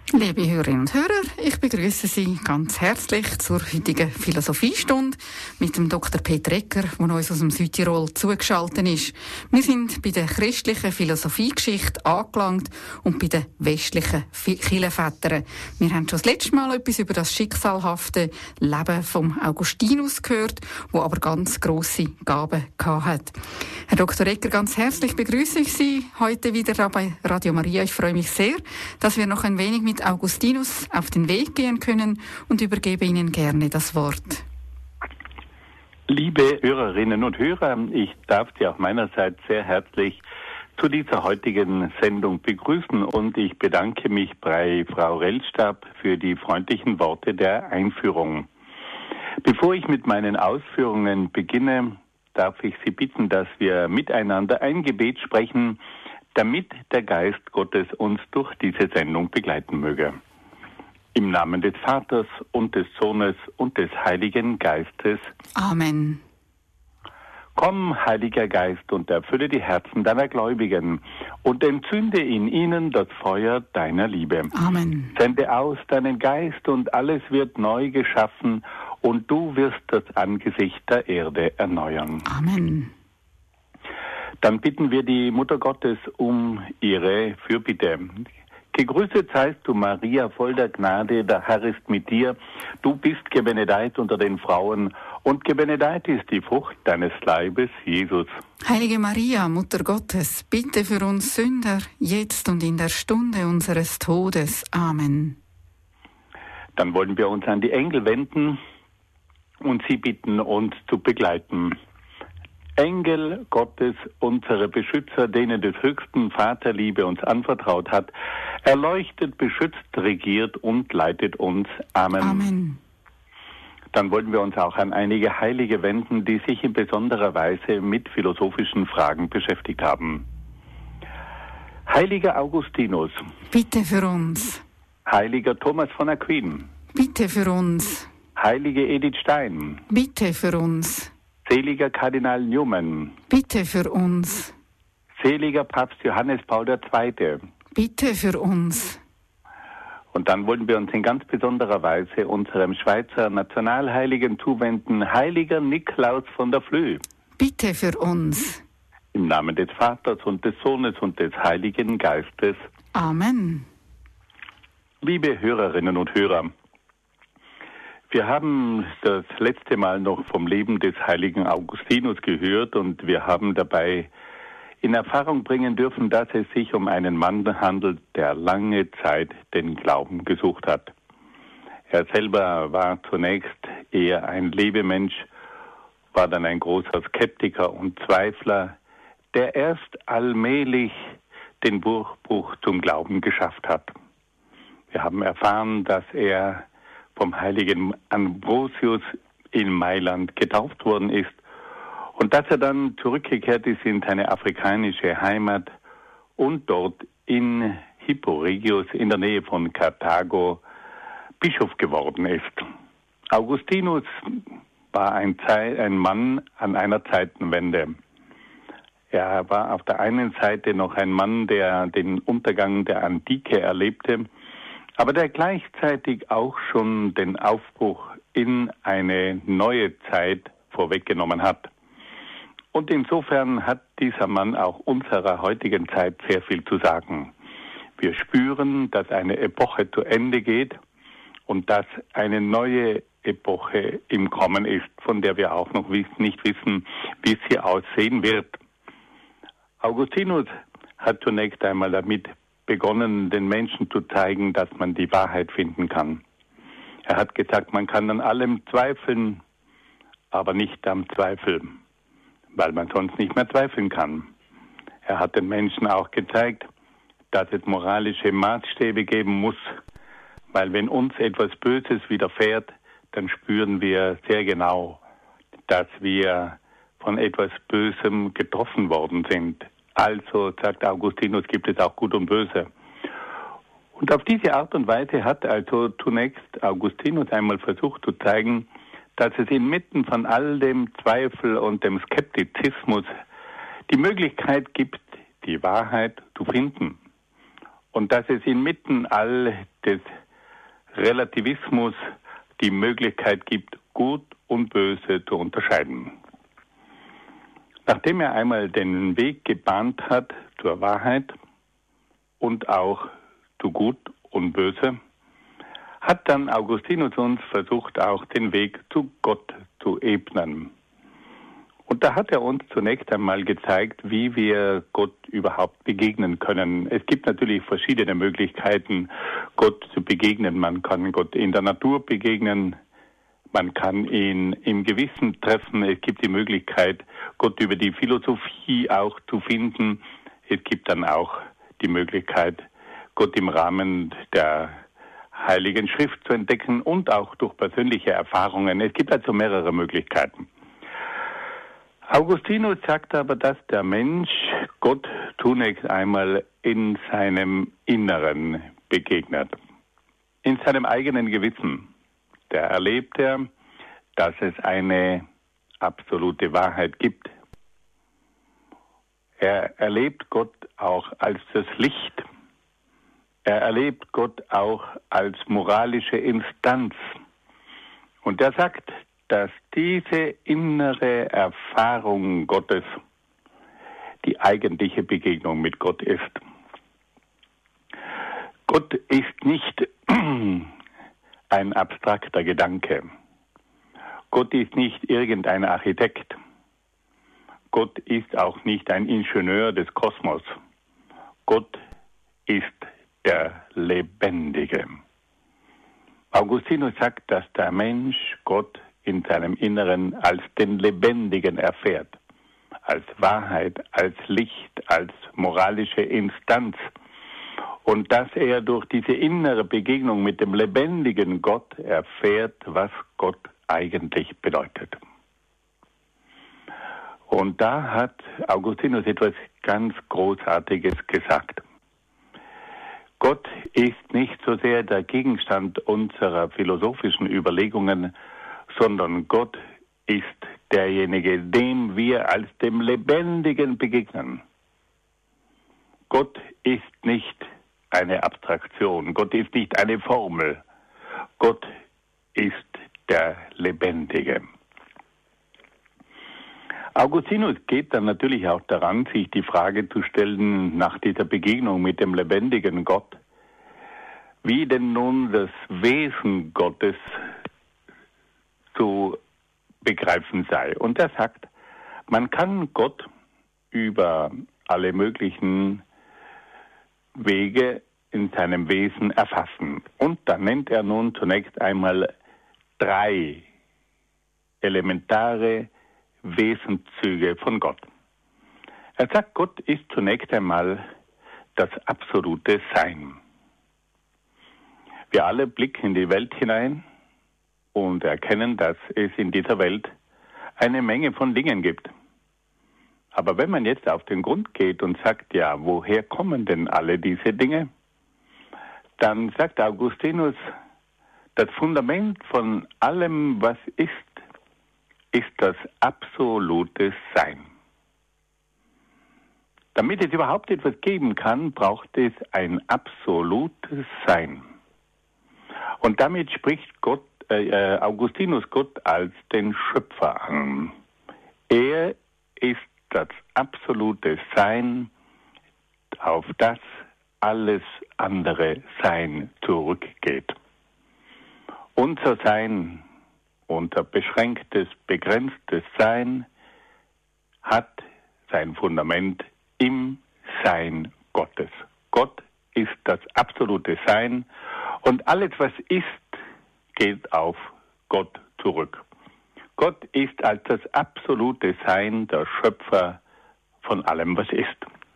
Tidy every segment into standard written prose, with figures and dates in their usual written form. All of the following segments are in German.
Liebe Hörerinnen und Hörer, ich begrüße Sie ganz herzlich zur heutigen Philosophiestunde mit dem Dr. Peter Egger, der uns aus dem Südtirol zugeschaltet ist. Wir sind bei der christlichen Philosophiegeschichte angelangt und bei den westlichen Kirchenvätern. Wir haben schon das letzte Mal etwas über das schicksalhafte Leben vom Augustinus gehört, wo aber ganz grosse Gaben hatte. Herr Dr. Egger, ganz herzlich begrüße ich Sie heute wieder bei Radio Maria. Ich freue mich sehr, dass wir noch ein wenig mit Augustinus auf den Weg gehen können und übergebe Ihnen gerne das Wort. Liebe Hörerinnen und Hörer, ich darf Sie auch meinerseits sehr herzlich zu dieser heutigen Sendung begrüßen und ich bedanke mich bei Frau Rellstab für die freundlichen Worte der Einführung. Bevor ich mit meinen Ausführungen beginne, darf ich Sie bitten, dass wir miteinander ein Gebet sprechen, damit der Geist Gottes uns durch diese Sendung begleiten möge. Im Namen des Vaters und des Sohnes und des Heiligen Geistes. Amen. Komm, Heiliger Geist, und erfülle die Herzen deiner Gläubigen und entzünde in ihnen das Feuer deiner Liebe. Amen. Sende aus deinen Geist und alles wird neu geschaffen und du wirst das Angesicht der Erde erneuern. Amen. Dann bitten wir die Mutter Gottes um ihre Fürbitte. Gegrüßet seist du, Maria, voll der Gnade, der Herr ist mit dir. Du bist gebenedeit unter den Frauen und gebenedeit ist die Frucht deines Leibes, Jesus. Heilige Maria, Mutter Gottes, bitte für uns Sünder, jetzt und in der Stunde unseres Todes. Amen. Dann wollen wir uns an die Engel wenden und sie bitten, uns zu begleiten. Engel Gottes, unsere Beschützer, denen des höchsten Vaterliebe uns anvertraut hat, erleuchtet, beschützt, regiert und leitet uns. Amen. Amen. Dann wollen wir uns auch an einige Heilige wenden, die sich in besonderer Weise mit philosophischen Fragen beschäftigt haben. Heiliger Augustinus. Bitte für uns. Heiliger Thomas von Aquin. Bitte für uns. Heilige Edith Stein. Bitte für uns. Seliger Kardinal Newman. Bitte für uns. Seliger Papst Johannes Paul II. Bitte für uns. Und dann wollen wir uns in ganz besonderer Weise unserem Schweizer Nationalheiligen zuwenden, Heiliger Niklaus von der Flüe. Bitte für uns. Im Namen des Vaters und des Sohnes und des Heiligen Geistes. Amen. Liebe Hörerinnen und Hörer, wir haben das letzte Mal noch vom Leben des heiligen Augustinus gehört und wir haben dabei in Erfahrung bringen dürfen, dass es sich um einen Mann handelt, der lange Zeit den Glauben gesucht hat. Er selber war zunächst eher ein Lebemensch, war dann ein großer Skeptiker und Zweifler, der erst allmählich den Durchbruch zum Glauben geschafft hat. Wir haben erfahren, dass er vom heiligen Ambrosius in Mailand getauft worden ist und dass er dann zurückgekehrt ist in seine afrikanische Heimat und dort in Hippo Regius in der Nähe von Karthago Bischof geworden ist. Augustinus war ein Mann an einer Zeitenwende. Er war auf der einen Seite noch ein Mann, der den Untergang der Antike erlebte, aber der gleichzeitig auch schon den Aufbruch in eine neue Zeit vorweggenommen hat. Und insofern hat dieser Mann auch unserer heutigen Zeit sehr viel zu sagen. Wir spüren, dass eine Epoche zu Ende geht und dass eine neue Epoche im Kommen ist, von der wir auch noch nicht wissen, wie sie aussehen wird. Augustinus hat zunächst einmal damit begonnen, den Menschen zu zeigen, dass man die Wahrheit finden kann. Er hat gesagt, man kann an allem zweifeln, aber nicht am Zweifel, weil man sonst nicht mehr zweifeln kann. Er hat den Menschen auch gezeigt, dass es moralische Maßstäbe geben muss, weil wenn uns etwas Böses widerfährt, dann spüren wir sehr genau, dass wir von etwas Bösem getroffen worden sind. Also, sagt Augustinus, gibt es auch Gut und Böse. Und auf diese Art und Weise hat also zunächst Augustinus einmal versucht zu zeigen, dass es inmitten von all dem Zweifel und dem Skeptizismus die Möglichkeit gibt, die Wahrheit zu finden. Und dass es inmitten all des Relativismus die Möglichkeit gibt, Gut und Böse zu unterscheiden. Nachdem er einmal den Weg gebahnt hat zur Wahrheit und auch zu Gut und Böse, hat dann Augustinus uns versucht, auch den Weg zu Gott zu ebnen. Und da hat er uns zunächst einmal gezeigt, wie wir Gott überhaupt begegnen können. Es gibt natürlich verschiedene Möglichkeiten, Gott zu begegnen. Man kann Gott in der Natur begegnen, man kann ihn im Gewissen treffen. Es gibt die Möglichkeit, Gott über die Philosophie auch zu finden. Es gibt dann auch die Möglichkeit, Gott im Rahmen der Heiligen Schrift zu entdecken und auch durch persönliche Erfahrungen. Es gibt also mehrere Möglichkeiten. Augustinus sagt aber, dass der Mensch Gott zunächst einmal in seinem Inneren begegnet, in seinem eigenen Gewissen. Da erlebt er, dass es eine absolute Wahrheit gibt. Er erlebt Gott auch als das Licht. Er erlebt Gott auch als moralische Instanz. Und er sagt, dass diese innere Erfahrung Gottes die eigentliche Begegnung mit Gott ist. Gott ist nicht ein abstrakter Gedanke. Gott ist nicht irgendein Architekt. Gott ist auch nicht ein Ingenieur des Kosmos. Gott ist der Lebendige. Augustinus sagt, dass der Mensch Gott in seinem Inneren als den Lebendigen erfährt, als Wahrheit, als Licht, als moralische Instanz. Und dass er durch diese innere Begegnung mit dem lebendigen Gott erfährt, was Gott eigentlich bedeutet. Und da hat Augustinus etwas ganz Großartiges gesagt. Gott ist nicht so sehr der Gegenstand unserer philosophischen Überlegungen, sondern Gott ist derjenige, dem wir als dem Lebendigen begegnen. Gott ist nicht eine Abstraktion, Gott ist nicht eine Formel, Gott ist der Lebendige. Augustinus geht dann natürlich auch daran, sich die Frage zu stellen, nach dieser Begegnung mit dem lebendigen Gott, wie denn nun das Wesen Gottes zu begreifen sei. Und er sagt, man kann Gott über alle möglichen Wege in seinem Wesen erfassen. Und da nennt er nun zunächst einmal 3 elementare Wesenszüge von Gott. Er sagt, Gott ist zunächst einmal das absolute Sein. Wir alle blicken in die Welt hinein und erkennen, dass es in dieser Welt eine Menge von Dingen gibt. Aber wenn man jetzt auf den Grund geht und sagt, ja, woher kommen denn alle diese Dinge? Dann sagt Augustinus, das Fundament von allem, was ist das absolute Sein. Damit es überhaupt etwas geben kann, braucht es ein absolutes Sein. Und damit spricht Augustinus Gott als den Schöpfer an. Er ist das absolute Sein, auf das alles andere Sein zurückgeht. Unser Sein, unser beschränktes, begrenztes Sein hat sein Fundament im Sein Gottes. Gott ist das absolute Sein und alles, was ist, geht auf Gott zurück. Gott ist als das absolute Sein der Schöpfer von allem, was ist.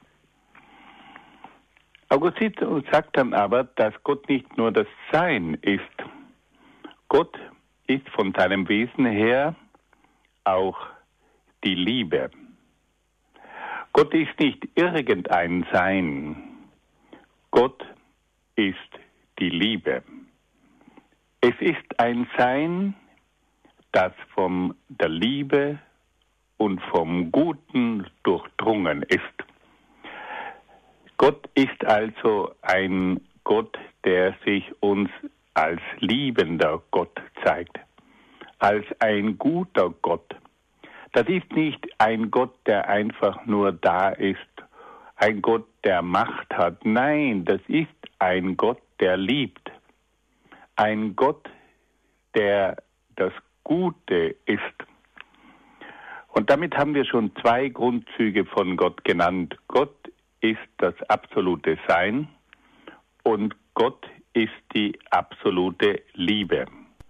Augustinus sagt dann aber, dass Gott nicht nur das Sein ist. Gott ist von seinem Wesen her auch die Liebe. Gott ist nicht irgendein Sein. Gott ist die Liebe. Es ist ein Sein, das von der Liebe und vom Guten durchdrungen ist. Gott ist also ein Gott, der sich uns als liebender Gott zeigt, als ein guter Gott. Das ist nicht ein Gott, der einfach nur da ist, ein Gott, der Macht hat. Nein, das ist ein Gott, der liebt. Ein Gott, der das Gute ist. Und damit haben wir schon zwei Grundzüge von Gott genannt. Gott ist das absolute Sein und Gott ist die absolute Liebe.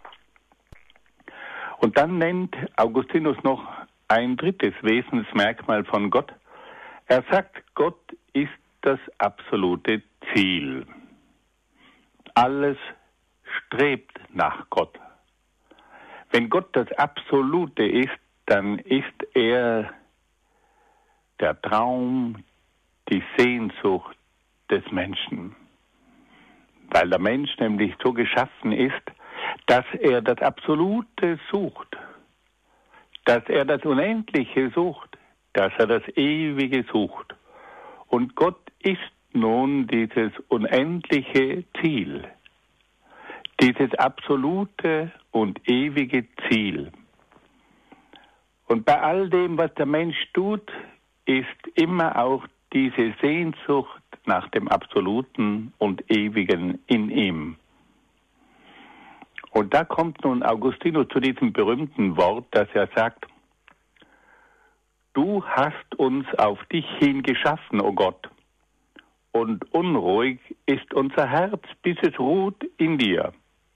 Und dann nennt Augustinus noch ein drittes Wesensmerkmal von Gott. Er sagt, Gott ist das absolute Ziel. Alles strebt nach Gott. Wenn Gott das Absolute ist, dann ist er der Traum, die Sehnsucht des Menschen. Weil der Mensch nämlich so geschaffen ist, dass er das Absolute sucht, dass er das Unendliche sucht, dass er das Ewige sucht. Und Gott ist nun dieses unendliche Ziel, dieses absolute und ewige Ziel. Und bei all dem, was der Mensch tut, ist immer auch diese Sehnsucht nach dem Absoluten und Ewigen in ihm. Und da kommt nun Augustinus zu diesem berühmten Wort, dass er sagt, du hast uns auf dich hin geschaffen, o Gott, und unruhig ist unser Herz, bis es ruht in dir.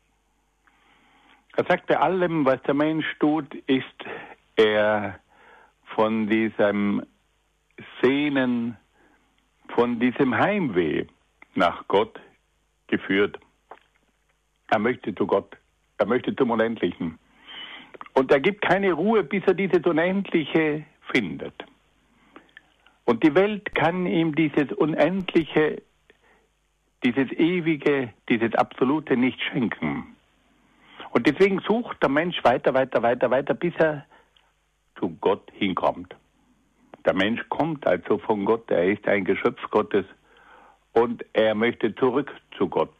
Er sagt, bei allem, was der Mensch tut, ist er von diesem Sehnen, von diesem Heimweh nach Gott geführt. Er möchte zu Gott, er möchte zum Unendlichen. Und er gibt keine Ruhe, bis er dieses Unendliche findet. Und die Welt kann ihm dieses Unendliche, dieses Ewige, dieses Absolute nicht schenken. Und deswegen sucht der Mensch weiter, bis er zu Gott hinkommt. Der Mensch kommt also von Gott, er ist ein Geschöpf Gottes und er möchte zurück zu Gott.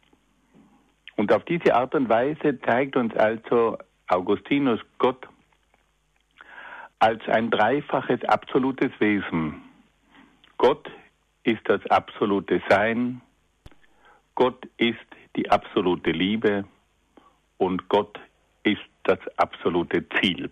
Und auf diese Art und Weise zeigt uns also Augustinus Gott als ein dreifaches absolutes Wesen. Gott ist das absolute Sein, Gott ist die absolute Liebe und Gott ist das absolute Ziel.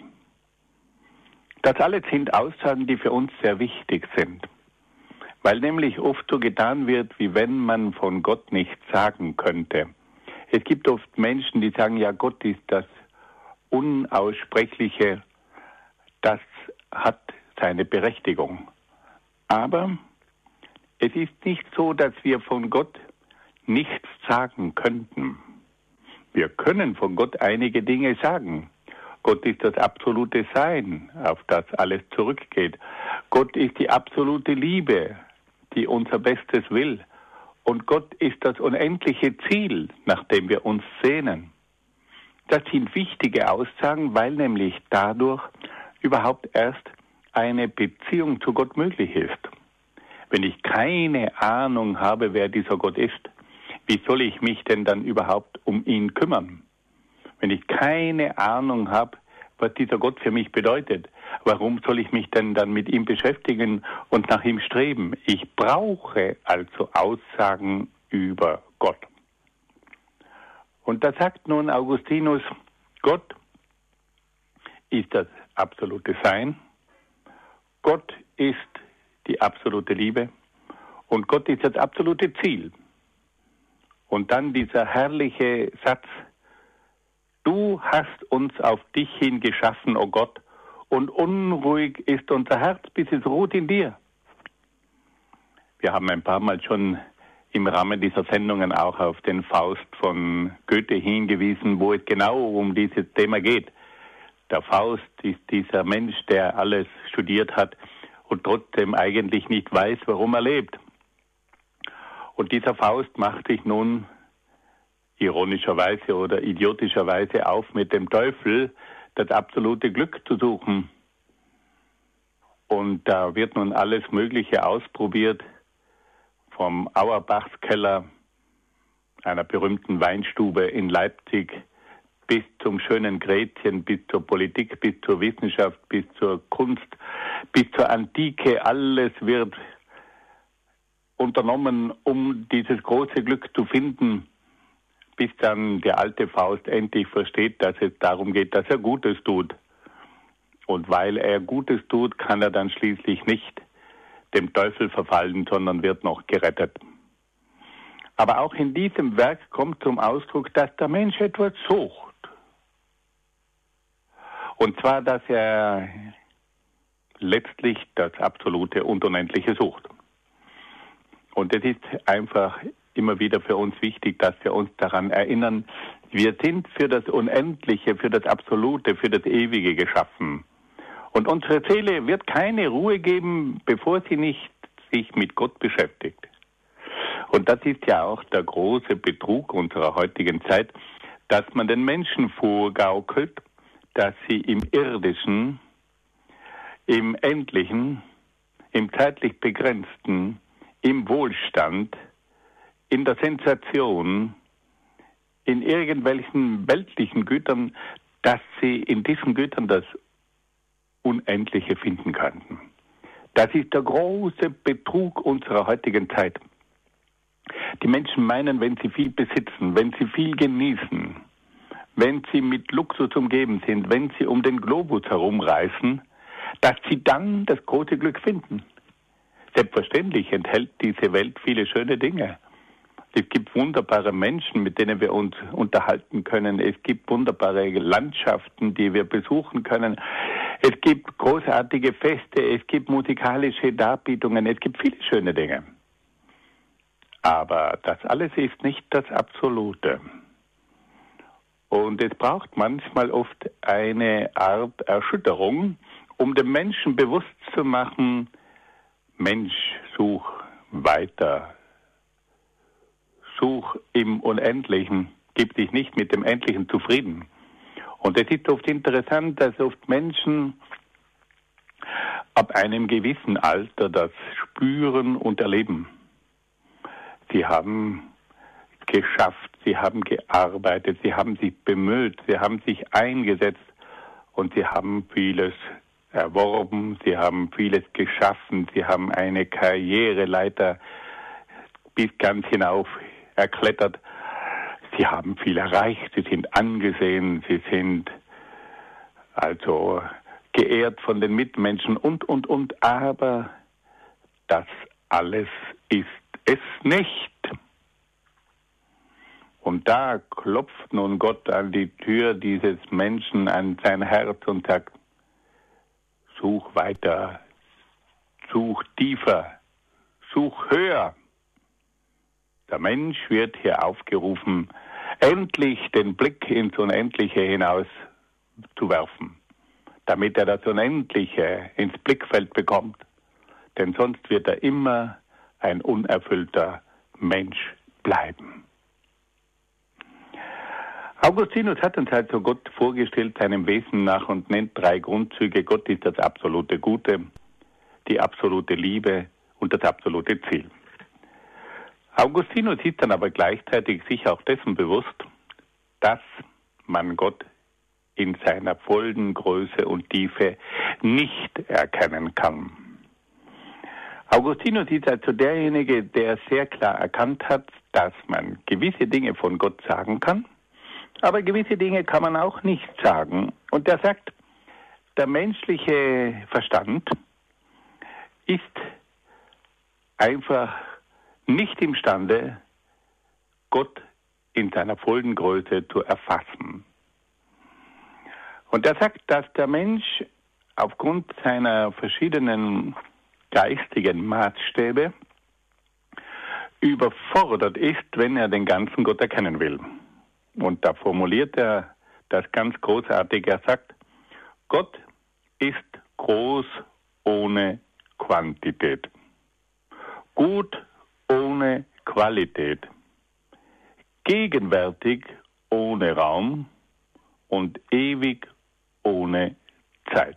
Das alles sind Aussagen, die für uns sehr wichtig sind, weil nämlich oft so getan wird, wie wenn man von Gott nichts sagen könnte. Es gibt oft Menschen, die sagen, ja, Gott ist das Unaussprechliche, das hat seine Berechtigung. Aber es ist nicht so, dass wir von Gott nichts sagen könnten. Wir können von Gott einige Dinge sagen. Gott ist das absolute Sein, auf das alles zurückgeht. Gott ist die absolute Liebe, die unser Bestes will. Und Gott ist das unendliche Ziel, nach dem wir uns sehnen. Das sind wichtige Aussagen, weil nämlich dadurch überhaupt erst eine Beziehung zu Gott möglich ist. Wenn ich keine Ahnung habe, wer dieser Gott ist, wie soll ich mich denn dann überhaupt um ihn kümmern? Wenn ich keine Ahnung habe, was dieser Gott für mich bedeutet, warum soll ich mich denn dann mit ihm beschäftigen und nach ihm streben? Ich brauche also Aussagen über Gott. Und da sagt nun Augustinus, Gott ist das absolute Sein, Gott ist die absolute Liebe und Gott ist das absolute Ziel. Und dann dieser herrliche Satz, du hast uns auf dich hin geschaffen, o Gott, und unruhig ist unser Herz, bis es ruht in dir. Wir haben ein paar Mal schon im Rahmen dieser Sendungen auch auf den Faust von Goethe hingewiesen, wo es genau um dieses Thema geht. Der Faust ist dieser Mensch, der alles studiert hat und trotzdem eigentlich nicht weiß, warum er lebt. Und dieser Faust macht sich nun ironischerweise oder idiotischerweise auf, mit dem Teufel das absolute Glück zu suchen. Und da wird nun alles Mögliche ausprobiert, vom Auerbachskeller einer berühmten Weinstube in Leipzig bis zum schönen Gretchen, bis zur Politik, bis zur Wissenschaft, bis zur Kunst, bis zur Antike. Alles wird unternommen, um dieses große Glück zu finden, bis dann der alte Faust endlich versteht, dass es darum geht, dass er Gutes tut. Und weil er Gutes tut, kann er dann schließlich nicht dem Teufel verfallen, sondern wird noch gerettet. Aber auch in diesem Werk kommt zum Ausdruck, dass der Mensch etwas sucht. Und zwar, dass er letztlich das absolute und Unendliche sucht. Und es ist einfach immer wieder für uns wichtig, dass wir uns daran erinnern, wir sind für das Unendliche, für das Absolute, für das Ewige geschaffen. Und unsere Seele wird keine Ruhe geben, bevor sie nicht sich mit Gott beschäftigt. Und das ist ja auch der große Betrug unserer heutigen Zeit, dass man den Menschen vorgaukelt, dass sie im Irdischen, im Endlichen, im zeitlich Begrenzten, im Wohlstand, in der Sensation, in irgendwelchen weltlichen Gütern, dass sie in diesen Gütern das Unendliche finden könnten. Das ist der große Betrug unserer heutigen Zeit. Die Menschen meinen, wenn sie viel besitzen, wenn sie viel genießen, wenn sie mit Luxus umgeben sind, wenn sie um den Globus herumreisen, dass sie dann das große Glück finden. Selbstverständlich enthält diese Welt viele schöne Dinge. Es gibt wunderbare Menschen, mit denen wir uns unterhalten können. Es gibt wunderbare Landschaften, die wir besuchen können. Es gibt großartige Feste, es gibt musikalische Darbietungen, es gibt viele schöne Dinge. Aber das alles ist nicht das Absolute. Und es braucht manchmal oft eine Art Erschütterung, um dem Menschen bewusst zu machen, Mensch, such weiter. Such im Unendlichen, gib dich nicht mit dem Endlichen zufrieden. Und es ist oft interessant, dass oft Menschen ab einem gewissen Alter das spüren und erleben. Sie haben geschafft, sie haben gearbeitet, sie haben sich bemüht, sie haben sich eingesetzt und sie haben vieles erworben, sie haben vieles geschaffen, sie haben eine Karriereleiter bis ganz hinauf erklettert. Sie haben viel erreicht, sie sind angesehen, sie sind also geehrt von den Mitmenschen und. Aber das alles ist es nicht. Und da klopft nun Gott an die Tür dieses Menschen, an sein Herz und sagt, such weiter, such tiefer, such höher. Der Mensch wird hier aufgerufen, endlich den Blick ins Unendliche hinaus zu werfen, damit er das Unendliche ins Blickfeld bekommt. Denn sonst wird er immer ein unerfüllter Mensch bleiben. Augustinus hat uns also Gott vorgestellt, seinem Wesen nach, und nennt 3 Grundzüge. Gott ist das absolute Gute, die absolute Liebe und das absolute Ziel. Augustinus ist dann aber gleichzeitig sich auch dessen bewusst, dass man Gott in seiner vollen Größe und Tiefe nicht erkennen kann. Augustinus ist also derjenige, der sehr klar erkannt hat, dass man gewisse Dinge von Gott sagen kann, aber gewisse Dinge kann man auch nicht sagen. Und er sagt, der menschliche Verstand ist einfach nicht imstande, Gott in seiner vollen Größe zu erfassen. Und er sagt, dass der Mensch aufgrund seiner verschiedenen geistigen Maßstäbe überfordert ist, wenn er den ganzen Gott erkennen will. Und da formuliert er das ganz großartig. Er sagt, Gott ist groß ohne Quantität, gut ohne Qualität, gegenwärtig ohne Raum und ewig ohne Zeit.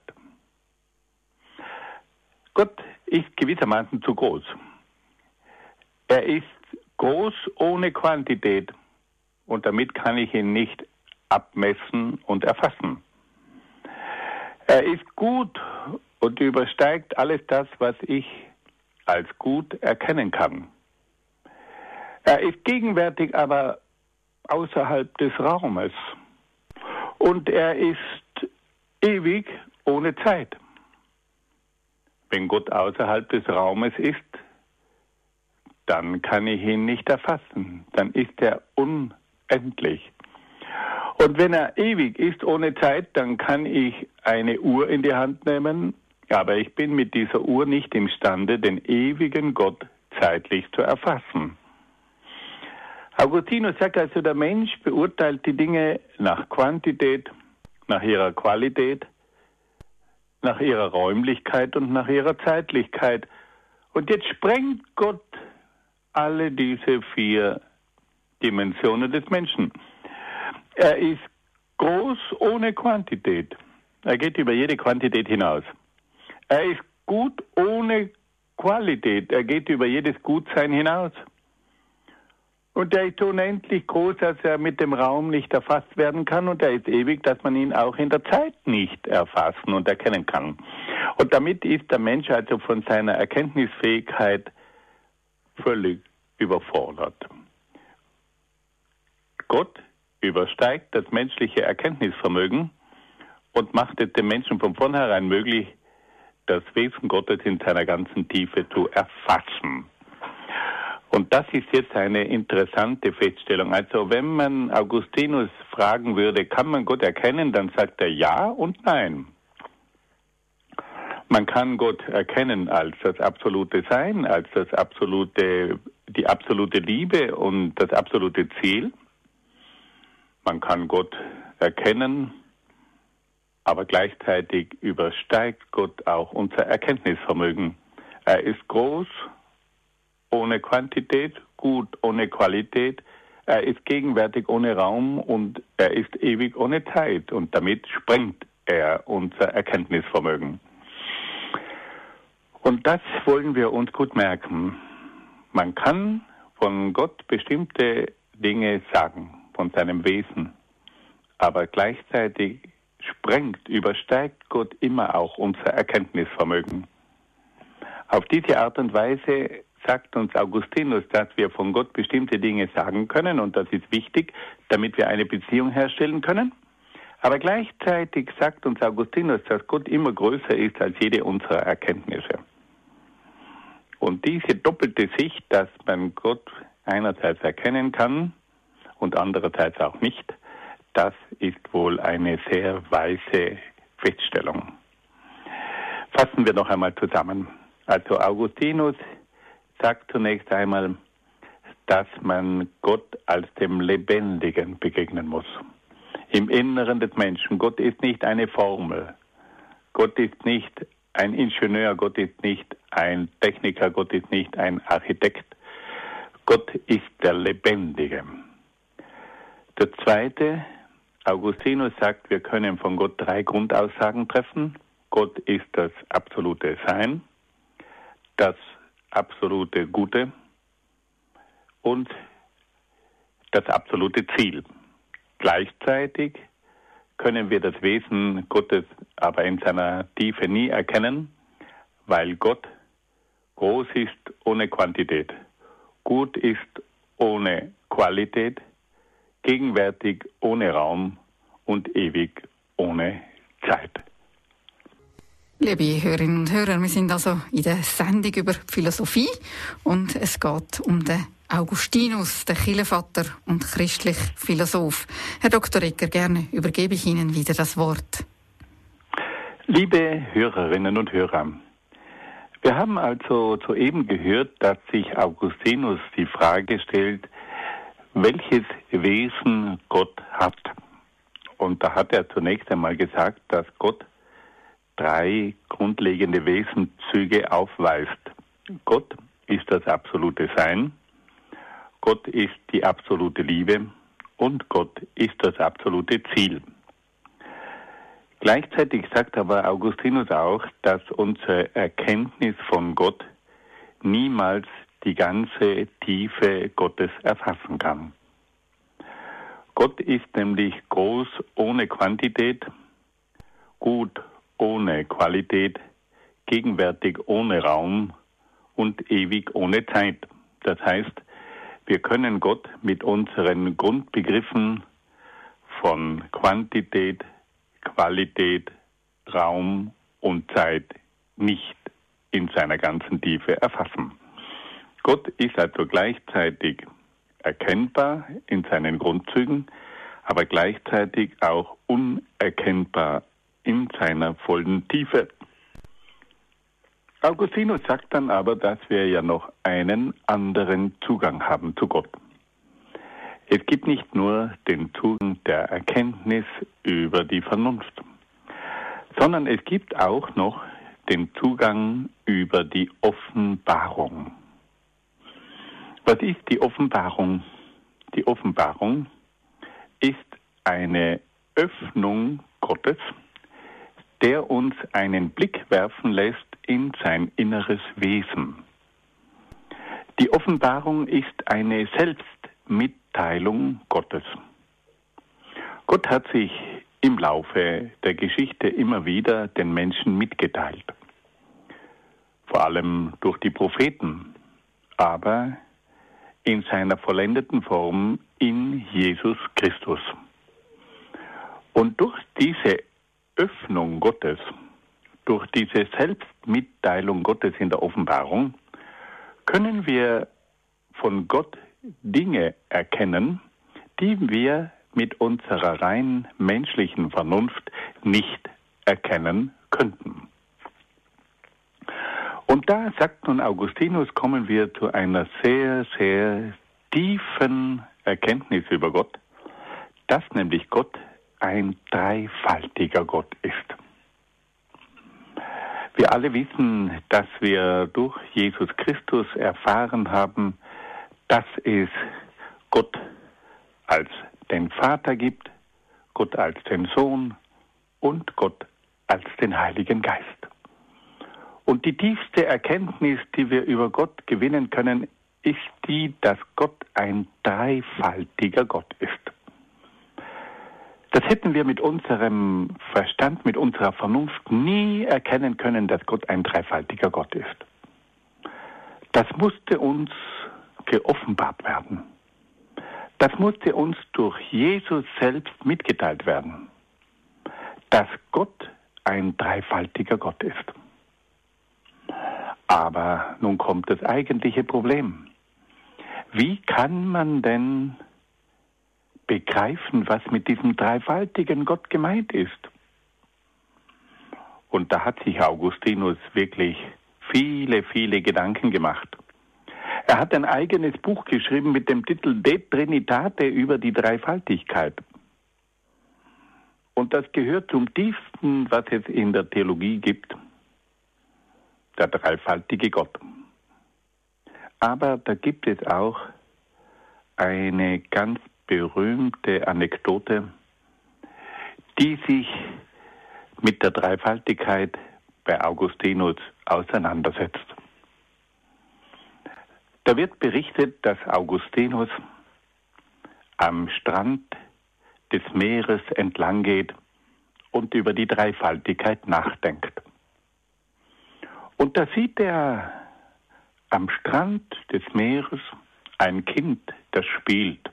Gott ist gewissermaßen zu groß. Er ist groß ohne Quantität und damit kann ich ihn nicht abmessen und erfassen. Er ist gut und übersteigt alles das, was ich als gut erkennen kann. Er ist gegenwärtig, aber außerhalb des Raumes. Und er ist ewig ohne Zeit. Wenn Gott außerhalb des Raumes ist, dann kann ich ihn nicht erfassen. Dann ist er unendlich. Und wenn er ewig ist ohne Zeit, dann kann ich eine Uhr in die Hand nehmen, aber ich bin mit dieser Uhr nicht imstande, den ewigen Gott zeitlich zu erfassen. Augustinus sagt also, der Mensch beurteilt die Dinge nach Quantität, nach ihrer Qualität, nach ihrer Räumlichkeit und nach ihrer Zeitlichkeit. Und jetzt sprengt Gott alle diese 4 Dimensionen des Menschen. Er ist groß ohne Quantität. Er geht über jede Quantität hinaus. Er ist gut ohne Qualität. Er geht über jedes Gutsein hinaus. Und er ist unendlich groß, dass er mit dem Raum nicht erfasst werden kann. Und er ist ewig, dass man ihn auch in der Zeit nicht erfassen und erkennen kann. Und damit ist der Mensch also von seiner Erkenntnisfähigkeit völlig überfordert. Gott übersteigt das menschliche Erkenntnisvermögen und macht es dem Menschen von vornherein möglich, das Wesen Gottes in seiner ganzen Tiefe zu erfassen. Und das ist jetzt eine interessante Feststellung. Also wenn man Augustinus fragen würde, kann man Gott erkennen, dann sagt er ja und nein. Man kann Gott erkennen als das absolute Sein, als die absolute Liebe und das absolute Ziel. Man kann Gott erkennen, aber gleichzeitig übersteigt Gott auch unser Erkenntnisvermögen. Er ist groß ohne Quantität, gut ohne Qualität. Er ist gegenwärtig ohne Raum und er ist ewig ohne Zeit. Und damit sprengt er unser Erkenntnisvermögen. Und das wollen wir uns gut merken. Man kann von Gott bestimmte Dinge sagen, von seinem Wesen. Aber gleichzeitig übersteigt Gott immer auch unser Erkenntnisvermögen. Auf diese Art und Weise sagt uns Augustinus, dass wir von Gott bestimmte Dinge sagen können und das ist wichtig, damit wir eine Beziehung herstellen können. Aber gleichzeitig sagt uns Augustinus, dass Gott immer größer ist als jede unserer Erkenntnisse. Und diese doppelte Sicht, dass man Gott einerseits erkennen kann und andererseits auch nicht, das ist wohl eine sehr weise Feststellung. Fassen wir noch einmal zusammen. Also Augustinus sagt zunächst einmal, dass man Gott als dem Lebendigen begegnen muss. Im Inneren des Menschen. Gott ist nicht eine Formel. Gott ist nicht ein Ingenieur. Gott ist nicht ein Techniker. Gott ist nicht ein Architekt. Gott ist der Lebendige. Der zweite, Augustinus sagt, wir können von Gott 3 Grundaussagen treffen. Gott ist das absolute Sein, das absolute Gute und das absolute Ziel. Gleichzeitig können wir das Wesen Gottes aber in seiner Tiefe nie erkennen, weil Gott groß ist ohne Quantität, gut ist ohne Qualität, gegenwärtig ohne Raum und ewig ohne Zeit. Liebe Hörerinnen und Hörer, wir sind also in der Sendung über Philosophie und es geht um den Augustinus, den Kirchenvater und christlichen Philosoph. Herr Dr. Egger, gerne übergebe ich Ihnen wieder das Wort. Liebe Hörerinnen und Hörer, wir haben also soeben gehört, dass sich Augustinus die Frage stellt, welches Wesen Gott hat. Und da hat er zunächst einmal gesagt, dass Gott 3 grundlegende Wesenszüge aufweist. Gott ist das absolute Sein, Gott ist die absolute Liebe und Gott ist das absolute Ziel. Gleichzeitig sagt aber Augustinus auch, dass unsere Erkenntnis von Gott niemals die ganze Tiefe Gottes erfassen kann. Gott ist nämlich groß ohne Quantität, gut ohne Qualität, gegenwärtig ohne Raum und ewig ohne Zeit. Das heißt, wir können Gott mit unseren Grundbegriffen von Quantität, Qualität, Raum und Zeit nicht in seiner ganzen Tiefe erfassen. Gott ist also gleichzeitig erkennbar in seinen Grundzügen, aber gleichzeitig auch unerkennbar in seiner vollen Tiefe. Augustinus sagt dann aber, dass wir ja noch einen anderen Zugang haben zu Gott. Es gibt nicht nur den Zugang der Erkenntnis über die Vernunft, sondern es gibt auch noch den Zugang über die Offenbarung. Was ist die Offenbarung? Die Offenbarung ist eine Öffnung Gottes, der uns einen Blick werfen lässt in sein inneres Wesen. Die Offenbarung ist eine Selbstmitteilung Gottes. Gott hat sich im Laufe der Geschichte immer wieder den Menschen mitgeteilt. Vor allem durch die Propheten, aber in seiner vollendeten Form in Jesus Christus. Und durch diese Öffnung Gottes, durch diese Selbstmitteilung Gottes in der Offenbarung, können wir von Gott Dinge erkennen, die wir mit unserer rein menschlichen Vernunft nicht erkennen könnten. Und da, sagt nun Augustinus, kommen wir zu einer sehr, sehr tiefen Erkenntnis über Gott, dass nämlich Gott ein dreifaltiger Gott ist. Wir alle wissen, dass wir durch Jesus Christus erfahren haben, dass es Gott als den Vater gibt, Gott als den Sohn und Gott als den Heiligen Geist. Und die tiefste Erkenntnis, die wir über Gott gewinnen können, ist die, dass Gott ein dreifaltiger Gott ist. Das hätten wir mit unserem Verstand, mit unserer Vernunft nie erkennen können, dass Gott ein dreifaltiger Gott ist. Das musste uns geoffenbart werden. Das musste uns durch Jesus selbst mitgeteilt werden, dass Gott ein dreifaltiger Gott ist. Aber nun kommt das eigentliche Problem. Wie kann man denn begreifen, was mit diesem dreifaltigen Gott gemeint ist? Und da hat sich Augustinus wirklich viele, viele Gedanken gemacht. Er hat ein eigenes Buch geschrieben mit dem Titel De Trinitate über die Dreifaltigkeit. Und das gehört zum tiefsten, was es in der Theologie gibt. Der dreifaltige Gott. Aber da gibt es auch eine ganz berühmte Anekdote, die sich mit der Dreifaltigkeit bei Augustinus auseinandersetzt. Da wird berichtet, dass Augustinus am Strand des Meeres entlang geht und über die Dreifaltigkeit nachdenkt. Und da sieht er am Strand des Meeres ein Kind, das spielt.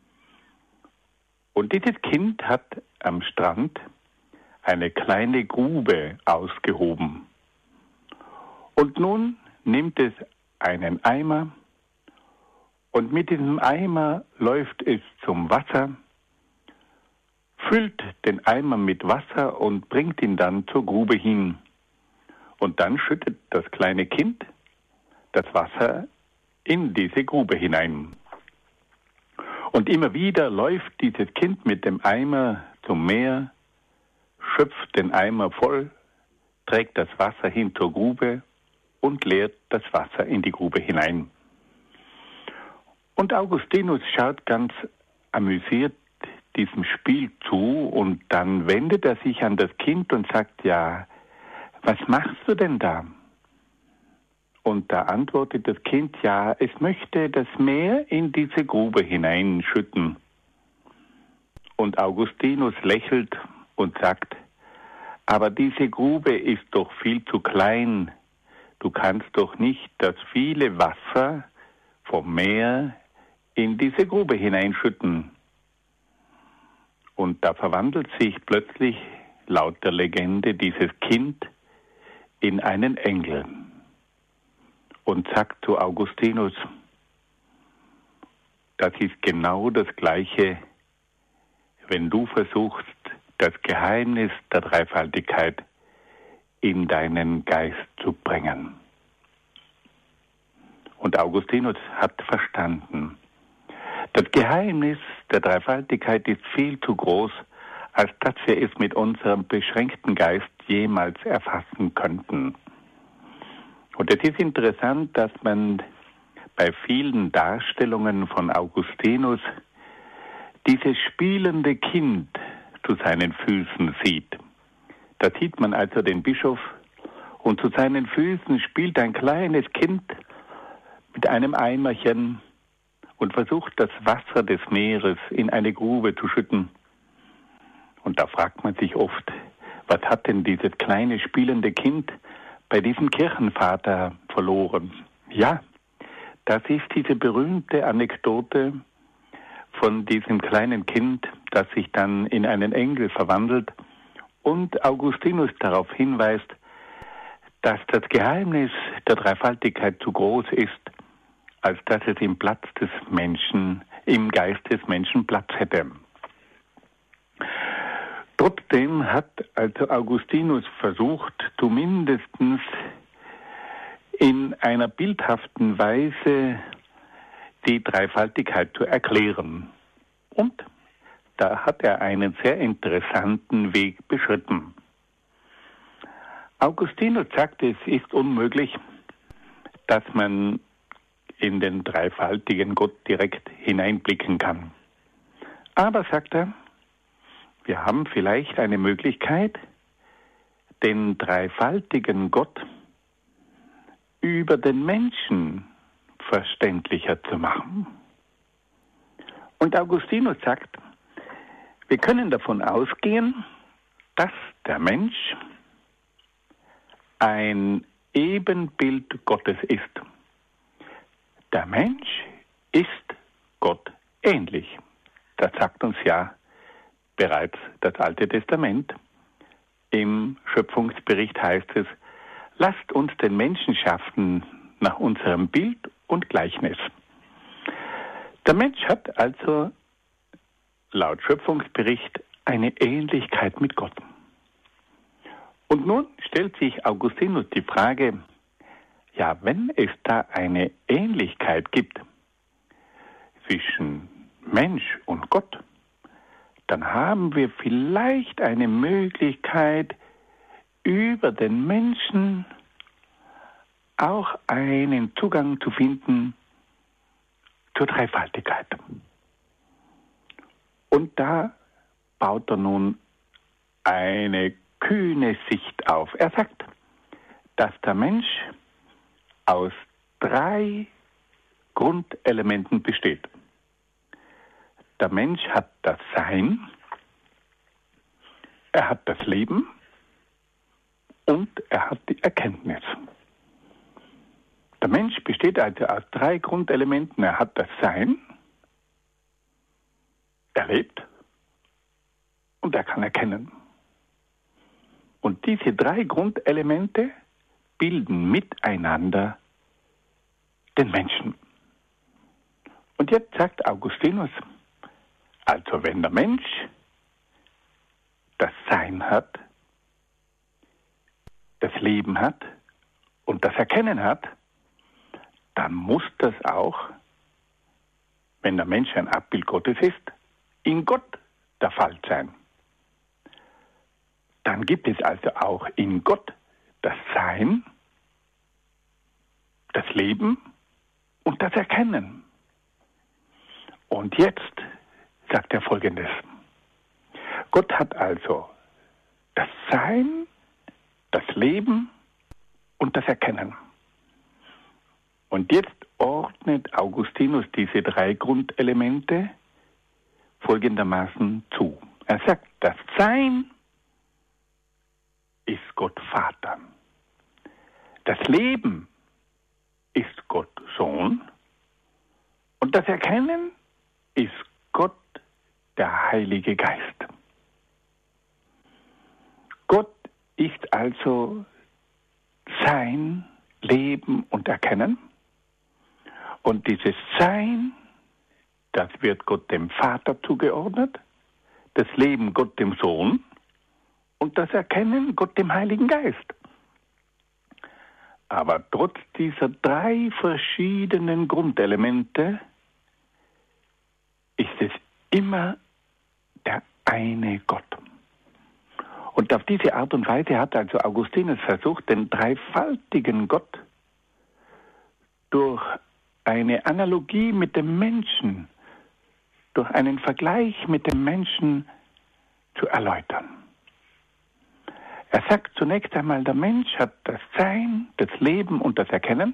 Und dieses Kind hat am Strand eine kleine Grube ausgehoben. Und nun nimmt es einen Eimer und mit diesem Eimer läuft es zum Wasser, füllt den Eimer mit Wasser und bringt ihn dann zur Grube hin. Und dann schüttet das kleine Kind das Wasser in diese Grube hinein. Und immer wieder läuft dieses Kind mit dem Eimer zum Meer, schöpft den Eimer voll, trägt das Wasser hin zur Grube und leert das Wasser in die Grube hinein. Und Augustinus schaut ganz amüsiert diesem Spiel zu und dann wendet er sich an das Kind und sagt, ja, was machst du denn da? Und da antwortet das Kind, ja, es möchte das Meer in diese Grube hineinschütten. Und Augustinus lächelt und sagt, aber diese Grube ist doch viel zu klein. Du kannst doch nicht das viele Wasser vom Meer in diese Grube hineinschütten. Und da verwandelt sich plötzlich, laut der Legende, dieses Kind in einen Engel und sagt zu Augustinus, das ist genau das Gleiche, wenn du versuchst, das Geheimnis der Dreifaltigkeit in deinen Geist zu bringen. Und Augustinus hat verstanden, das Geheimnis der Dreifaltigkeit ist viel zu groß, als dass wir es mit unserem beschränkten Geist jemals erfassen könnten. Und es ist interessant, dass man bei vielen Darstellungen von Augustinus dieses spielende Kind zu seinen Füßen sieht. Da sieht man also den Bischof und zu seinen Füßen spielt ein kleines Kind mit einem Eimerchen und versucht, das Wasser des Meeres in eine Grube zu schütten. Und da fragt man sich oft, was hat denn dieses kleine spielende Kind bei diesem Kirchenvater verloren? Ja, das ist diese berühmte Anekdote von diesem kleinen Kind, das sich dann in einen Engel verwandelt und Augustinus darauf hinweist, dass das Geheimnis der Dreifaltigkeit zu groß ist, als dass es im Geist des Menschen Platz hätte. Trotzdem hat also Augustinus versucht, zumindest in einer bildhaften Weise die Dreifaltigkeit zu erklären. Und da hat er einen sehr interessanten Weg beschritten. Augustinus sagt, es ist unmöglich, dass man in den dreifaltigen Gott direkt hineinblicken kann. Aber, sagt er, wir haben vielleicht eine Möglichkeit, den dreifaltigen Gott über den Menschen verständlicher zu machen. Und Augustinus sagt, wir können davon ausgehen, dass der Mensch ein Ebenbild Gottes ist. Der Mensch ist Gott ähnlich. Das sagt uns ja bereits das Alte Testament. Im Schöpfungsbericht heißt es, lasst uns den Menschen schaffen nach unserem Bild und Gleichnis. Der Mensch hat also laut Schöpfungsbericht eine Ähnlichkeit mit Gott. Und nun stellt sich Augustinus die Frage, ja, wenn es da eine Ähnlichkeit gibt zwischen Mensch und Gott, dann haben wir vielleicht eine Möglichkeit, über den Menschen auch einen Zugang zu finden zur Dreifaltigkeit. Und da baut er nun eine kühne Sicht auf. Er sagt, dass der Mensch aus 3 Grundelementen besteht. Der Mensch hat das Sein, er hat das Leben und er hat die Erkenntnis. Der Mensch besteht also aus 3 Grundelementen. Er hat das Sein, er lebt und er kann erkennen. Und diese 3 Grundelemente bilden miteinander den Menschen. Und jetzt sagt Augustinus, also wenn der Mensch das Sein hat, das Leben hat und das Erkennen hat, dann muss das auch, wenn der Mensch ein Abbild Gottes ist, in Gott der Fall sein. Dann gibt es also auch in Gott das Sein, das Leben und das Erkennen. Und jetzt sagt er Folgendes. Gott hat also das Sein, das Leben und das Erkennen. Und jetzt ordnet Augustinus diese 3 Grundelemente folgendermaßen zu. Er sagt, das Sein ist Gott Vater. Das Leben ist Gott Sohn. Und das Erkennen ist Gott der Heilige Geist. Gott ist also Sein, Leben und Erkennen. Und dieses Sein, das wird Gott dem Vater zugeordnet, das Leben Gott dem Sohn und das Erkennen Gott dem Heiligen Geist. Aber trotz dieser 3 verschiedenen Grundelemente ist es immer der eine Gott. Und auf diese Art und Weise hat also Augustinus versucht, den dreifaltigen Gott durch eine Analogie mit dem Menschen, durch einen Vergleich mit dem Menschen zu erläutern. Er sagt zunächst einmal, der Mensch hat das Sein, das Leben und das Erkennen.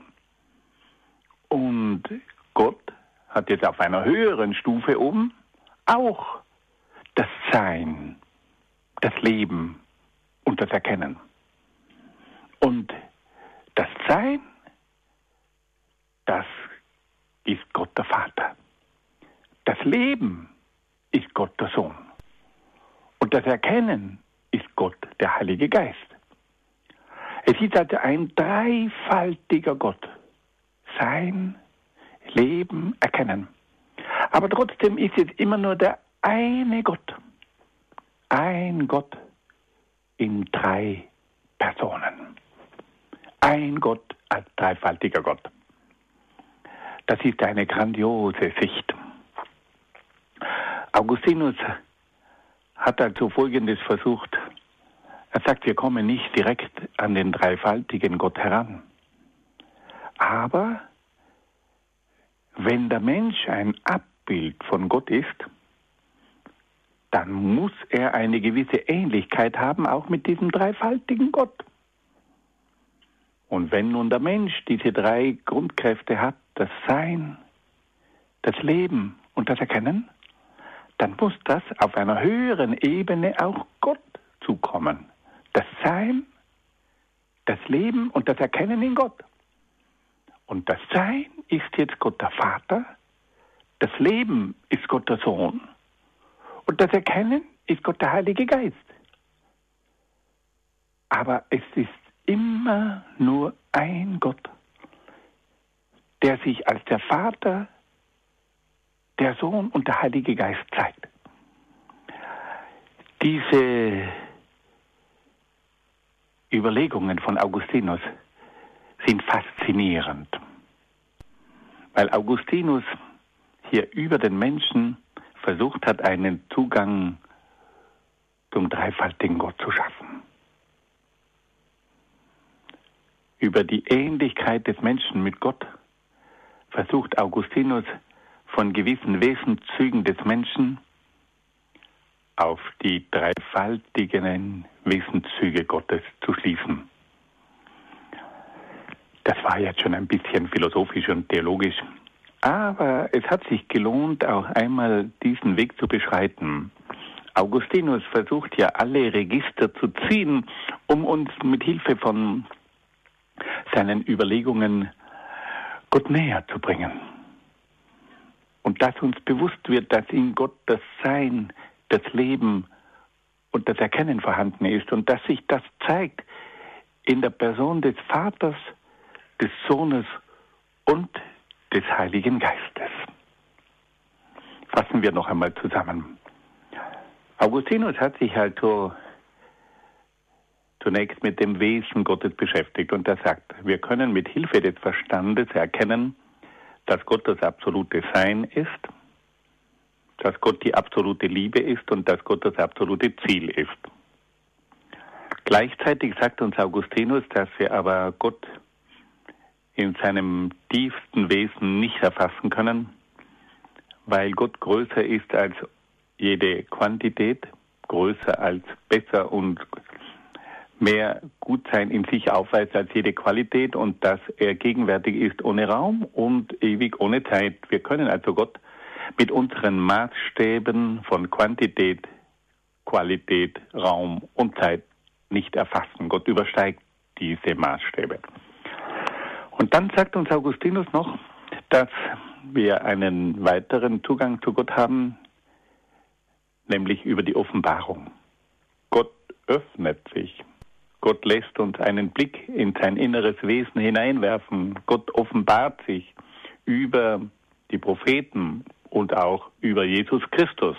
Und Gott hat jetzt auf einer höheren Stufe oben auch das Sein, das Leben und das Erkennen. Und das Sein, das ist Gott der Vater. Das Leben ist Gott der Sohn. Und das Erkennen ist Gott der Heilige Geist. Es ist also ein dreifaltiger Gott. Sein, Leben, Erkennen. Aber trotzdem ist es immer nur der eine Gott. Ein Gott in 3 Personen. Ein Gott als dreifaltiger Gott. Das ist eine grandiose Sicht. Augustinus hat also Folgendes versucht. Er sagt, wir kommen nicht direkt an den dreifaltigen Gott heran. Aber wenn der Mensch ein Abbild von Gott ist, dann muss er eine gewisse Ähnlichkeit haben, auch mit diesem dreifaltigen Gott. Und wenn nun der Mensch diese 3 Grundkräfte hat, das Sein, das Leben und das Erkennen, dann muss das auf einer höheren Ebene auch Gott zukommen. Das Sein, das Leben und das Erkennen in Gott. Und das Sein ist jetzt Gott der Vater, das Leben ist Gott der Sohn und das Erkennen ist Gott der Heilige Geist. Aber es ist immer nur ein Gott, der sich als der Vater, der Sohn und der Heilige Geist zeigt. Diese Überlegungen von Augustinus sind faszinierend, weil Augustinus hier über den Menschen versucht hat, einen Zugang zum dreifaltigen Gott zu schaffen. Über die Ähnlichkeit des Menschen mit Gott versucht Augustinus von gewissen Wesenszügen des Menschen auf die dreifaltigen Wesenszüge Gottes zu schließen. Das war jetzt schon ein bisschen philosophisch und theologisch, aber es hat sich gelohnt, auch einmal diesen Weg zu beschreiten. Augustinus versucht ja alle Register zu ziehen, um uns mit Hilfe von seinen Überlegungen Gott näher zu bringen. Und dass uns bewusst wird, dass in Gott das Sein, das Leben und das Erkennen vorhanden ist und dass sich das zeigt in der Person des Vaters, des Sohnes und des Heiligen Geistes. Fassen wir noch einmal zusammen. Augustinus hat sich also zunächst mit dem Wesen Gottes beschäftigt und er sagt, wir können mit Hilfe des Verstandes erkennen, dass Gott das absolute Sein ist, dass Gott die absolute Liebe ist und dass Gott das absolute Ziel ist. Gleichzeitig sagt uns Augustinus, dass wir aber Gott in seinem tiefsten Wesen nicht erfassen können, weil Gott größer ist als jede Quantität, größer als besser und mehr Gutsein in sich aufweist als jede Qualität und dass er gegenwärtig ist ohne Raum und ewig ohne Zeit. Wir können also Gott mit unseren Maßstäben von Quantität, Qualität, Raum und Zeit nicht erfassen. Gott übersteigt diese Maßstäbe. Und dann sagt uns Augustinus noch, dass wir einen weiteren Zugang zu Gott haben, nämlich über die Offenbarung. Gott öffnet sich. Gott lässt uns einen Blick in sein inneres Wesen hineinwerfen. Gott offenbart sich über die Propheten und auch über Jesus Christus.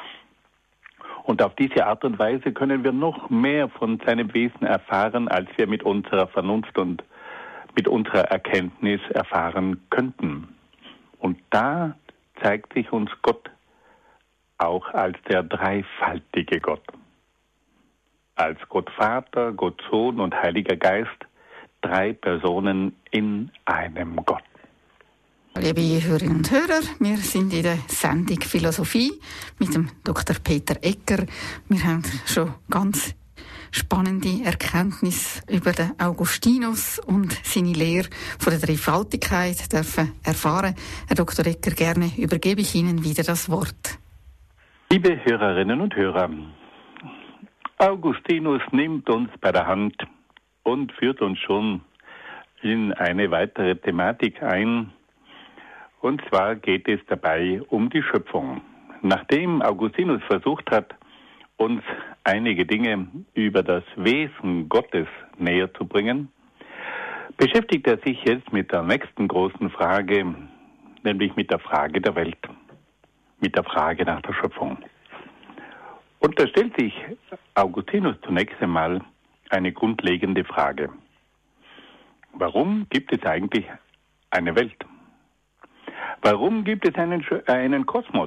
Und auf diese Art und Weise können wir noch mehr von seinem Wesen erfahren, als wir mit unserer Vernunft und mit unserer Erkenntnis erfahren könnten. Und da zeigt sich uns Gott auch als der dreifaltige Gott. Als Gott Vater, Gott Sohn und Heiliger Geist, 3 Personen in einem Gott. Liebe Hörerinnen und Hörer, wir sind in der Sendung Philosophie mit dem Dr. Peter Egger. Wir haben schon ganz spannende Erkenntnisse über den Augustinus und seine Lehre von der Dreifaltigkeit dürfen erfahren. Herr Dr. Egger, gerne übergebe ich Ihnen wieder das Wort. Liebe Hörerinnen und Hörer, Augustinus nimmt uns bei der Hand und führt uns schon in eine weitere Thematik ein. Und zwar geht es dabei um die Schöpfung. Nachdem Augustinus versucht hat, uns einige Dinge über das Wesen Gottes näher zu bringen, beschäftigt er sich jetzt mit der nächsten großen Frage, nämlich mit der Frage der Welt, mit der Frage nach der Schöpfung. Und da stellt sich Augustinus zunächst einmal eine grundlegende Frage. Warum gibt es eigentlich eine Welt? Warum gibt es einen Kosmos?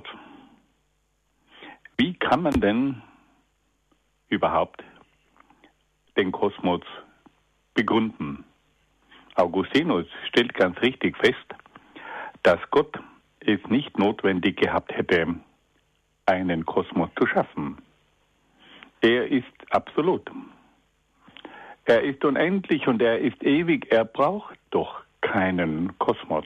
Wie kann man denn überhaupt den Kosmos begründen? Augustinus stellt ganz richtig fest, dass Gott es nicht notwendig gehabt hätte, einen Kosmos zu schaffen. Er ist absolut. Er ist unendlich und er ist ewig. Er braucht doch keinen Kosmos.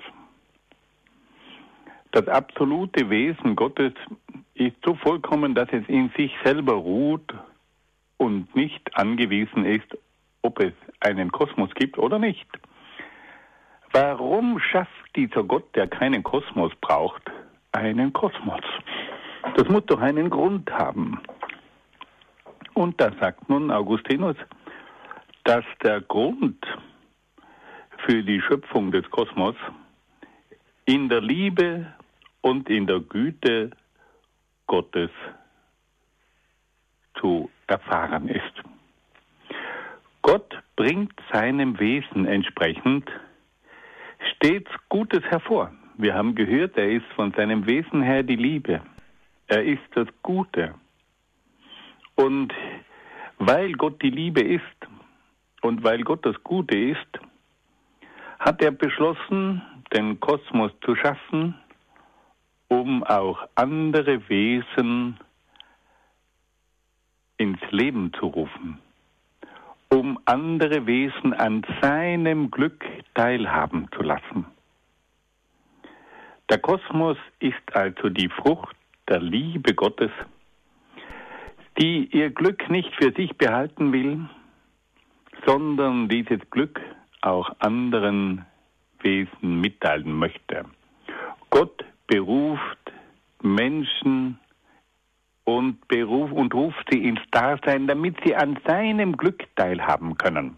Das absolute Wesen Gottes ist so vollkommen, dass es in sich selber ruht und nicht angewiesen ist, ob es einen Kosmos gibt oder nicht. Warum schafft dieser Gott, der keinen Kosmos braucht, einen Kosmos? Das muss doch einen Grund haben. Und da sagt nun Augustinus, dass der Grund für die Schöpfung des Kosmos in der Liebe und in der Güte Gottes zu erfahren ist. Gott bringt seinem Wesen entsprechend stets Gutes hervor. Wir haben gehört, er ist von seinem Wesen her die Liebe. Er ist das Gute. Und weil Gott die Liebe ist und weil Gott das Gute ist, hat er beschlossen, den Kosmos zu schaffen, um auch andere Wesen ins Leben zu rufen, um andere Wesen an seinem Glück teilhaben zu lassen. Der Kosmos ist also die Frucht der Liebe Gottes, die ihr Glück nicht für sich behalten will, sondern dieses Glück auch anderen Wesen mitteilen möchte. Gott beruft Menschen und ruft sie ins Dasein, damit sie an seinem Glück teilhaben können.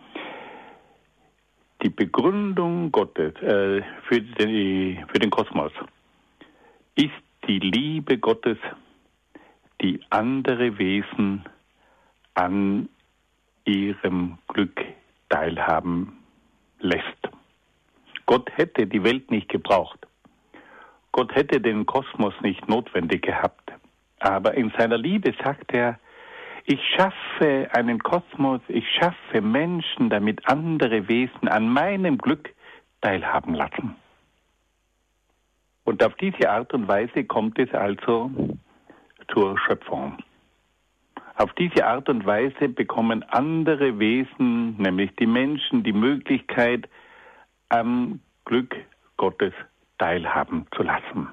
Die Begründung Gottes für den Kosmos ist die Liebe Gottes, die andere Wesen an ihrem Glück teilhaben lässt. Gott hätte die Welt nicht gebraucht. Gott hätte den Kosmos nicht notwendig gehabt. Aber in seiner Liebe sagt er, ich schaffe einen Kosmos, ich schaffe Menschen, damit andere Wesen an meinem Glück teilhaben lassen. Und auf diese Art und Weise kommt es also zur Schöpfung. Auf diese Art und Weise bekommen andere Wesen, nämlich die Menschen, die Möglichkeit, am Glück Gottes teilhaben zu lassen.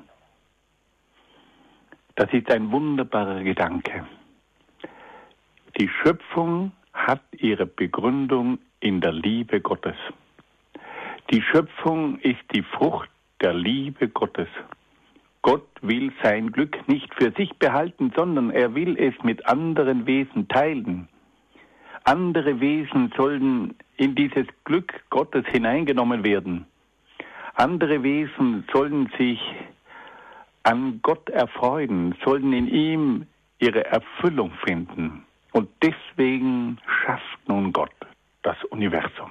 Das ist ein wunderbarer Gedanke. Die Schöpfung hat ihre Begründung in der Liebe Gottes. Die Schöpfung ist die Frucht der Liebe Gottes. Gott will sein Glück nicht für sich behalten, sondern er will es mit anderen Wesen teilen. Andere Wesen sollen in dieses Glück Gottes hineingenommen werden. Andere Wesen sollen sich an Gott erfreuen, sollen in ihm ihre Erfüllung finden. Und deswegen schafft nun Gott das Universum.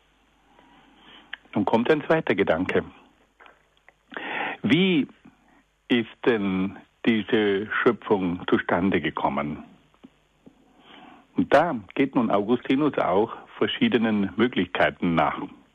Nun kommt ein zweiter Gedanke. Wie ist denn diese Schöpfung zustande gekommen? Und da geht nun Augustinus auch verschiedenen Möglichkeiten nach.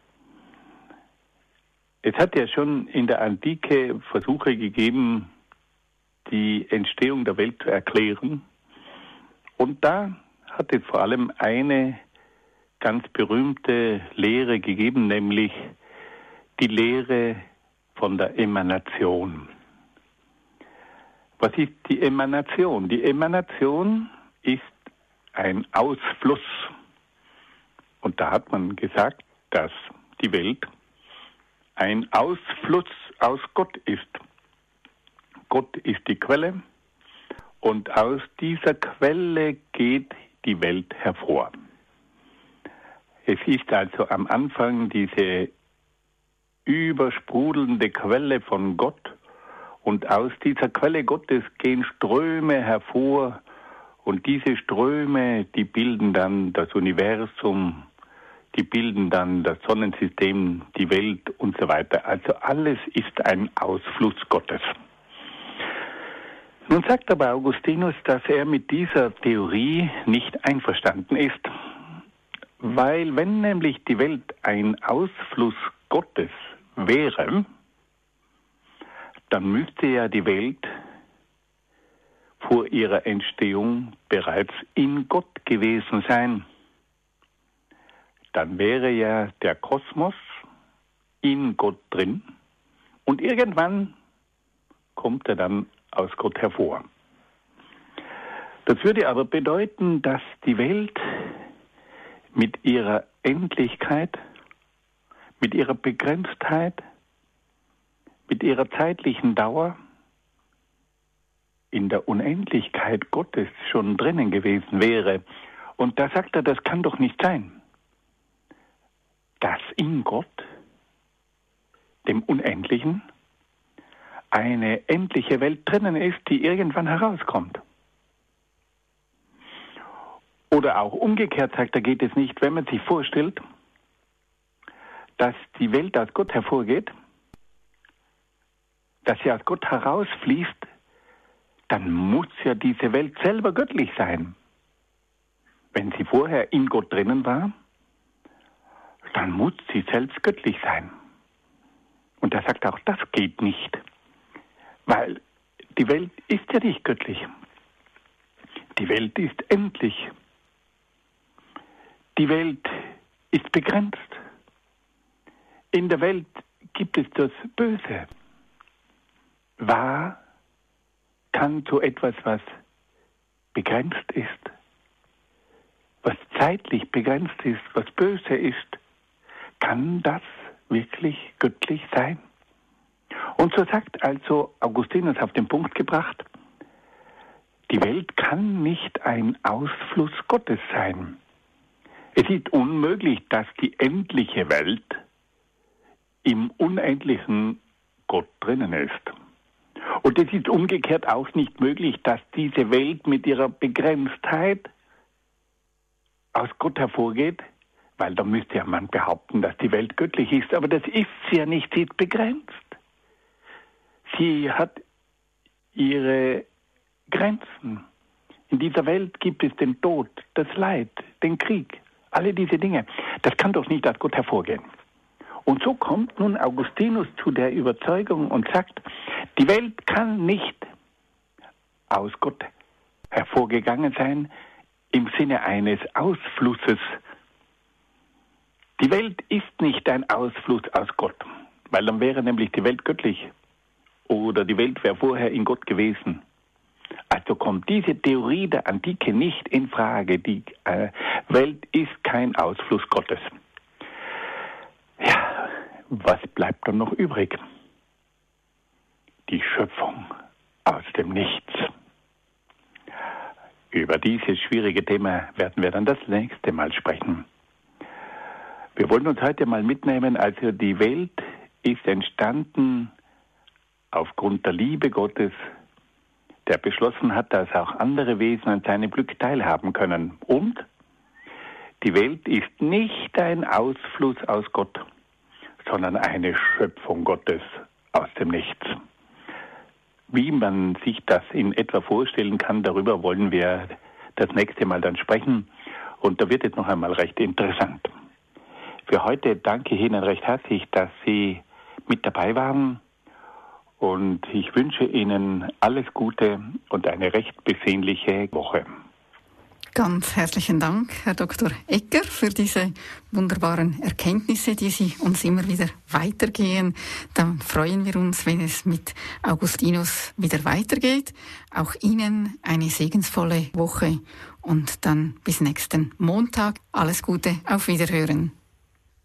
Es hat ja schon in der Antike Versuche gegeben, die Entstehung der Welt zu erklären. Und da hat es vor allem eine ganz berühmte Lehre gegeben, nämlich die Lehre von der Emanation. Was ist die Emanation? Die Emanation ist ein Ausfluss. Und da hat man gesagt, dass die Welt ein Ausfluss aus Gott ist. Gott ist die Quelle und aus dieser Quelle geht die Welt hervor. Es ist also am Anfang diese übersprudelnde Quelle von Gott und aus dieser Quelle Gottes gehen Ströme hervor und diese Ströme, die bilden dann das Universum, die bilden dann das Sonnensystem, die Welt und so weiter. Also alles ist ein Ausfluss Gottes. Nun sagt aber Augustinus, dass er mit dieser Theorie nicht einverstanden ist, weil wenn nämlich die Welt ein Ausfluss Gottes wäre, dann müsste ja die Welt vor ihrer Entstehung bereits in Gott gewesen sein. Dann wäre ja der Kosmos in Gott drin und irgendwann kommt er dann aus Gott hervor. Das würde aber bedeuten, dass die Welt mit ihrer Endlichkeit, mit ihrer Begrenztheit, mit ihrer zeitlichen Dauer in der Unendlichkeit Gottes schon drinnen gewesen wäre. Und da sagt er, das kann doch nicht sein, dass in Gott, dem Unendlichen, eine endliche Welt drinnen ist, die irgendwann herauskommt. Oder auch umgekehrt sagt er, geht es nicht, wenn man sich vorstellt, dass die Welt aus Gott hervorgeht, dass sie aus Gott herausfließt, dann muss ja diese Welt selber göttlich sein. Wenn sie vorher in Gott drinnen war, dann muss sie selbst göttlich sein. Und er sagt auch, das geht nicht, weil die Welt ist ja nicht göttlich. Die Welt ist endlich. Die Welt ist begrenzt. In der Welt gibt es das Böse. Wahr kann so etwas, was begrenzt ist, was zeitlich begrenzt ist, was böse ist, kann das wirklich göttlich sein? Und so sagt also Augustinus auf den Punkt gebracht, die Welt kann nicht ein Ausfluss Gottes sein. Es ist unmöglich, dass die endliche Welt im unendlichen Gott drinnen ist. Und es ist umgekehrt auch nicht möglich, dass diese Welt mit ihrer Begrenztheit aus Gott hervorgeht, weil da müsste ja man behaupten, dass die Welt göttlich ist, aber das ist sie ja nicht, sie ist begrenzt. Sie hat ihre Grenzen. In dieser Welt gibt es den Tod, das Leid, den Krieg, alle diese Dinge. Das kann doch nicht aus Gott hervorgehen. Und so kommt nun Augustinus zu der Überzeugung und sagt, die Welt kann nicht aus Gott hervorgehen. vorgegangen sein im Sinne eines Ausflusses. Die Welt ist nicht ein Ausfluss aus Gott, weil dann wäre nämlich die Welt göttlich oder die Welt wäre vorher in Gott gewesen. Also kommt diese Theorie der Antike nicht in Frage. Die Welt ist kein Ausfluss Gottes. Ja, was bleibt dann noch übrig? Die Schöpfung aus dem Nichts. Über dieses schwierige Thema werden wir dann das nächste Mal sprechen. Wir wollen uns heute mal mitnehmen, also die Welt ist entstanden aufgrund der Liebe Gottes, der beschlossen hat, dass auch andere Wesen an seinem Glück teilhaben können. Und die Welt ist nicht ein Ausfluss aus Gott, sondern eine Schöpfung Gottes aus dem Nichts. Wie man sich das in etwa vorstellen kann, darüber wollen wir das nächste Mal dann sprechen. Und da wird es noch einmal recht interessant. Für heute danke ich Ihnen recht herzlich, dass Sie mit dabei waren. Und ich wünsche Ihnen alles Gute und eine recht besinnliche Woche. Ganz herzlichen Dank, Herr Dr. Egger, für diese wunderbaren Erkenntnisse, die Sie uns immer wieder weitergehen. Dann freuen wir uns, wenn es mit Augustinus wieder weitergeht. Auch Ihnen eine segensvolle Woche und dann bis nächsten Montag. Alles Gute, auf Wiederhören.